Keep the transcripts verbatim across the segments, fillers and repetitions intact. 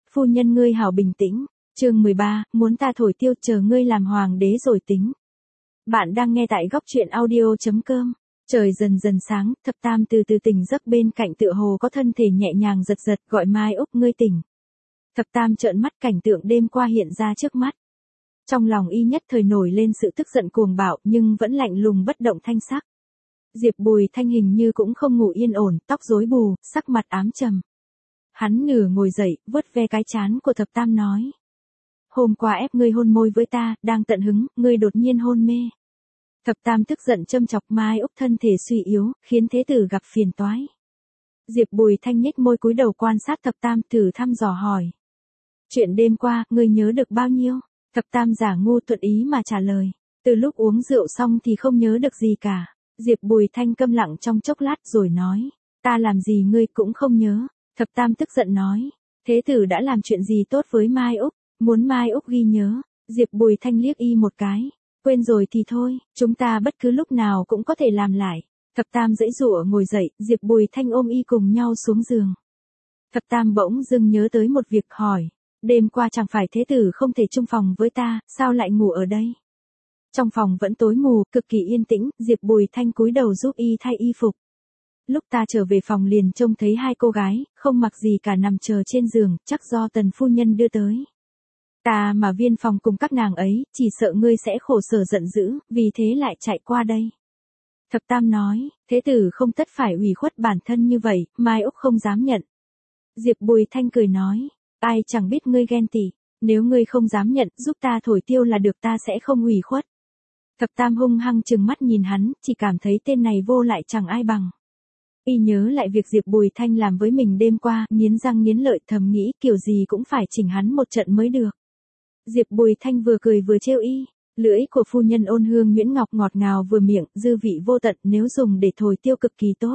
phu nhân ngươi hảo bình tĩnh. Chương mười ba, muốn ta thổi tiêu, chờ ngươi làm hoàng đế rồi tính. Bạn đang nghe tại góc truyện audio chấm com. Trời dần dần sáng, Thập Tam từ từ tỉnh giấc, bên cạnh tựa hồ có thân thể nhẹ nhàng giật giật, gọi Mai Úc, ngươi tỉnh. Thập Tam trợn mắt, cảnh tượng đêm qua hiện ra trước mắt. Trong lòng y nhất thời nổi lên sự tức giận cuồng bạo, nhưng vẫn lạnh lùng bất động thanh sắc. Diệp Bùi Thanh hình như cũng không ngủ yên ổn, tóc rối bù, sắc mặt ám trầm. Hắn nửa ngồi dậy, vuốt ve cái trán của Thập Tam nói. Hôm qua ép ngươi hôn môi với ta, đang tận hứng, ngươi đột nhiên hôn mê. Thập Tam tức giận châm chọc. Mai Úc thân thể suy yếu, khiến thế tử gặp phiền toái. Diệp Bùi Thanh nhếch môi cúi đầu quan sát Thập Tam, thử thăm dò hỏi. Chuyện đêm qua, ngươi nhớ được bao nhiêu? Thập Tam giả ngu thuận ý mà trả lời. Từ lúc uống rượu xong thì không nhớ được gì cả. Diệp Bùi Thanh câm lặng trong chốc lát rồi nói. Ta làm gì ngươi cũng không nhớ. Thập Tam tức giận nói. Thế tử đã làm chuyện gì tốt với Mai Úc, muốn Mai Úc ghi nhớ. Diệp Bùi Thanh liếc y một cái. Quên rồi thì thôi, chúng ta bất cứ lúc nào cũng có thể làm lại. Thập Tam giãy giụa ngồi dậy, Diệp Bùi Thanh ôm y cùng nhau xuống giường. Thập Tam bỗng dưng nhớ tới một việc, hỏi. Đêm qua chẳng phải thế tử không thể chung phòng với ta, sao lại ngủ ở đây? Trong phòng vẫn tối mù, cực kỳ yên tĩnh, Diệp Bùi Thanh cúi đầu giúp y thay y phục. Lúc ta trở về phòng liền trông thấy hai cô gái, không mặc gì cả nằm chờ trên giường, chắc do Tần phu nhân đưa tới. Ta mà viên phòng cùng các nàng ấy, chỉ sợ ngươi sẽ khổ sở giận dữ, vì thế lại chạy qua đây. Thập Tam nói, thế tử không tất phải ủy khuất bản thân như vậy, Mai Úc không dám nhận. Diệp Bùi Thanh cười nói, ai chẳng biết ngươi ghen tị, nếu ngươi không dám nhận, giúp ta thổi tiêu là được, ta sẽ không ủy khuất. Thập Tam hung hăng trừng mắt nhìn hắn, chỉ cảm thấy tên này vô lại chẳng ai bằng. Y nhớ lại việc Diệp Bùi Thanh làm với mình đêm qua, nghiến răng nghiến lợi, thầm nghĩ kiểu gì cũng phải chỉnh hắn một trận mới được. Diệp Bùi Thanh vừa cười vừa trêu y, lưỡi của phu nhân ôn hương nhuyễn ngọc ngọt ngào vừa miệng, dư vị vô tận, nếu dùng để thổi tiêu cực kỳ tốt.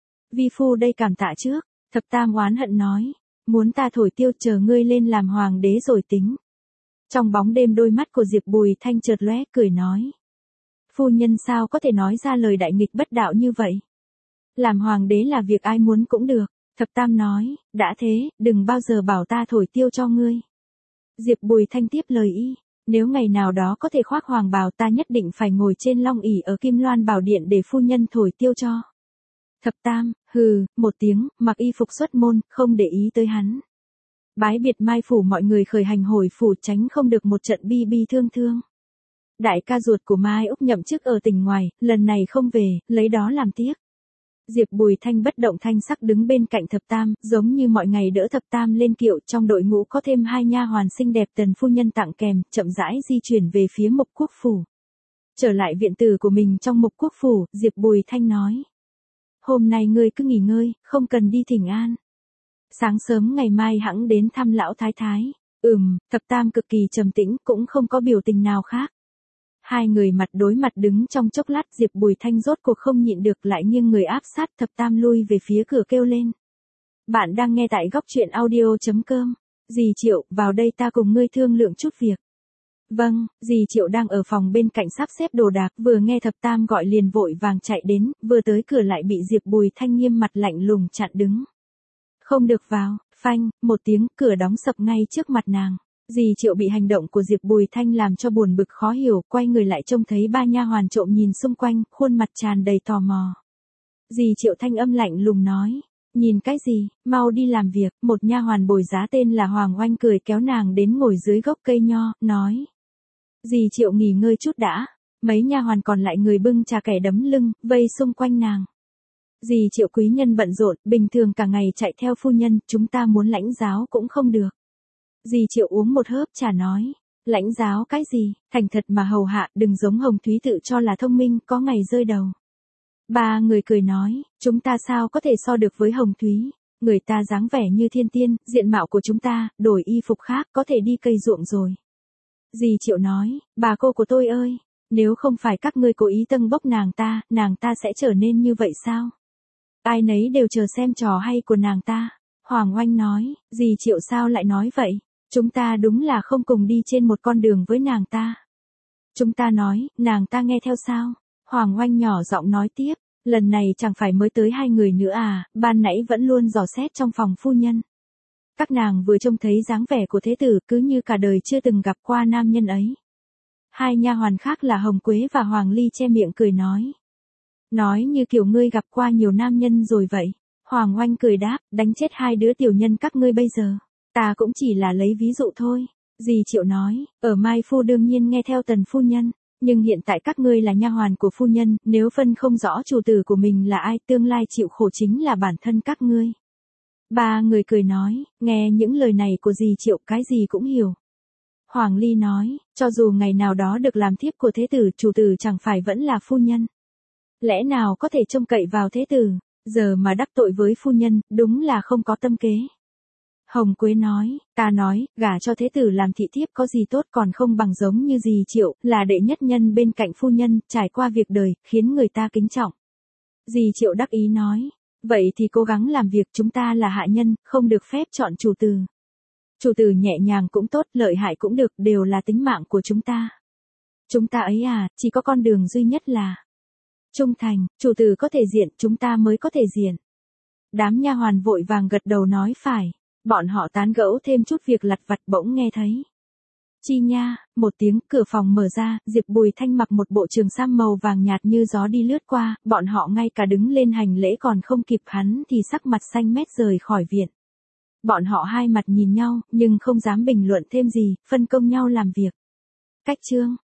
Vi phu đây cảm tạ trước. Thập Tam oán hận nói, muốn ta thổi tiêu, chờ ngươi lên làm hoàng đế rồi tính. Trong bóng đêm đôi mắt của Diệp Bùi Thanh chợt lóe, cười nói. Phu nhân sao có thể nói ra lời đại nghịch bất đạo như vậy? Làm hoàng đế là việc ai muốn cũng được. Thập Tam nói, đã thế, đừng bao giờ bảo ta thổi tiêu cho ngươi. Diệp Bùi Thanh tiếp lời y, nếu ngày nào đó có thể khoác hoàng bào, ta nhất định phải ngồi trên long ỷ ở Kim Loan Bảo Điện để phu nhân thổi tiêu cho. Thập Tam, hừ, một tiếng, mặc y phục xuất môn, không để ý tới hắn. Bái biệt Mai phủ, mọi người khởi hành hồi phủ, tránh không được một trận bi bi thương thương. Đại ca ruột của Mai Úc nhậm chức ở tỉnh ngoài, lần này không về, lấy đó làm tiếc. Diệp Bùi Thanh bất động thanh sắc đứng bên cạnh Thập Tam, giống như mọi ngày đỡ Thập Tam lên kiệu, trong đội ngũ có thêm hai nha hoàn xinh đẹp Tần phu nhân tặng kèm, chậm rãi di chuyển về phía Mục Quốc phủ. Trở lại viện tử của mình trong Mục Quốc phủ, Diệp Bùi Thanh nói. Hôm nay ngươi cứ nghỉ ngơi, không cần đi thỉnh an. Sáng sớm ngày mai hẵng đến thăm lão thái thái. Ừm, Thập Tam cực kỳ trầm tĩnh, cũng không có biểu tình nào khác. Hai người mặt đối mặt đứng trong chốc lát, Diệp Bùi Thanh rốt cuộc không nhịn được, lại nghiêng người áp sát Thập Tam lui về phía cửa kêu lên. Bạn đang nghe tại góc truyện audio chấm com. Dì Triệu, vào đây ta cùng ngươi thương lượng chút việc. Vâng, dì Triệu đang ở phòng bên cạnh sắp xếp đồ đạc, vừa nghe Thập Tam gọi liền vội vàng chạy đến, vừa tới cửa lại bị Diệp Bùi Thanh nghiêm mặt lạnh lùng chặn đứng. Không được vào, phanh, một tiếng, cửa đóng sập ngay trước mặt nàng. Dì Triệu bị hành động của Diệp Bùi Thanh làm cho buồn bực khó hiểu, quay người lại trông thấy ba nha hoàn trộm nhìn xung quanh, khuôn mặt tràn đầy tò mò. Dì Triệu thanh âm lạnh lùng nói, nhìn cái gì, mau đi làm việc. Một nha hoàn bồi giá tên là Hoàng Oanh cười kéo nàng đến ngồi dưới gốc cây nho, nói. Dì Triệu nghỉ ngơi chút đã. Mấy nha hoàn còn lại người bưng trà kẻ đấm lưng, vây xung quanh nàng. Dì Triệu quý nhân bận rộn, bình thường cả ngày chạy theo phu nhân, chúng ta muốn lãnh giáo cũng không được. Dì Triệu uống một hớp trà nói, lãnh giáo cái gì, thành thật mà hầu hạ, đừng giống Hồng Thúy tự cho là thông minh, có ngày rơi đầu. Ba người cười nói, chúng ta sao có thể so được với Hồng Thúy, người ta dáng vẻ như thiên tiên, diện mạo của chúng ta, đổi y phục khác, có thể đi cây ruộng rồi. Dì Triệu nói, bà cô của tôi ơi, nếu không phải các ngươi cố ý tâng bốc nàng ta, nàng ta sẽ trở nên như vậy sao? Ai nấy đều chờ xem trò hay của nàng ta. Hoàng Oanh nói, dì Triệu sao lại nói vậy? Chúng ta đúng là không cùng đi trên một con đường với nàng ta. Chúng ta nói, nàng ta nghe theo sao? Hoàng Oanh nhỏ giọng nói tiếp, lần này chẳng phải mới tới hai người nữa à, ban nãy vẫn luôn dò xét trong phòng phu nhân. Các nàng vừa trông thấy dáng vẻ của thế tử cứ như cả đời chưa từng gặp qua nam nhân ấy. Hai nha hoàn khác là Hồng Quế và Hoàng Ly che miệng cười nói. Nói như kiểu ngươi gặp qua nhiều nam nhân rồi vậy. Hoàng Oanh cười đáp, đánh chết hai đứa tiểu nhân các ngươi bây giờ. Ta cũng chỉ là lấy ví dụ thôi. Dì Triệu nói, ở Mai Phu đương nhiên nghe theo Tần phu nhân. Nhưng hiện tại các ngươi là nha hoàn của phu nhân, nếu phân không rõ chủ tử của mình là ai, tương lai chịu khổ chính là bản thân các ngươi. Ba người cười nói, nghe những lời này của dì Triệu cái gì cũng hiểu. Hoàng Ly nói, cho dù ngày nào đó được làm thiếp của thế tử, chủ tử chẳng phải vẫn là phu nhân. Lẽ nào có thể trông cậy vào thế tử, giờ mà đắc tội với phu nhân, đúng là không có tâm kế. Hồng Quế nói, ta nói, gả cho thế tử làm thị thiếp có gì tốt còn không bằng giống như dì Triệu, là đệ nhất nhân bên cạnh phu nhân, trải qua việc đời, khiến người ta kính trọng. Dì Triệu đắc ý nói, vậy thì cố gắng làm việc, chúng ta là hạ nhân, không được phép chọn chủ tử. Chủ tử nhẹ nhàng cũng tốt, lợi hại cũng được, đều là tính mạng của chúng ta. Chúng ta ấy à, chỉ có con đường duy nhất là trung thành, chủ tử có thể diện, chúng ta mới có thể diện. Đám nha hoàn vội vàng gật đầu nói phải. Bọn họ tán gẫu thêm chút việc lặt vặt bỗng nghe thấy. Chi nha, một tiếng, cửa phòng mở ra, Diệp Bùi Thanh mặc một bộ trường sam màu vàng nhạt như gió đi lướt qua, bọn họ ngay cả đứng lên hành lễ còn không kịp hắn thì sắc mặt xanh mét rời khỏi viện. Bọn họ hai mặt nhìn nhau, nhưng không dám bình luận thêm gì, phân công nhau làm việc. Cách chương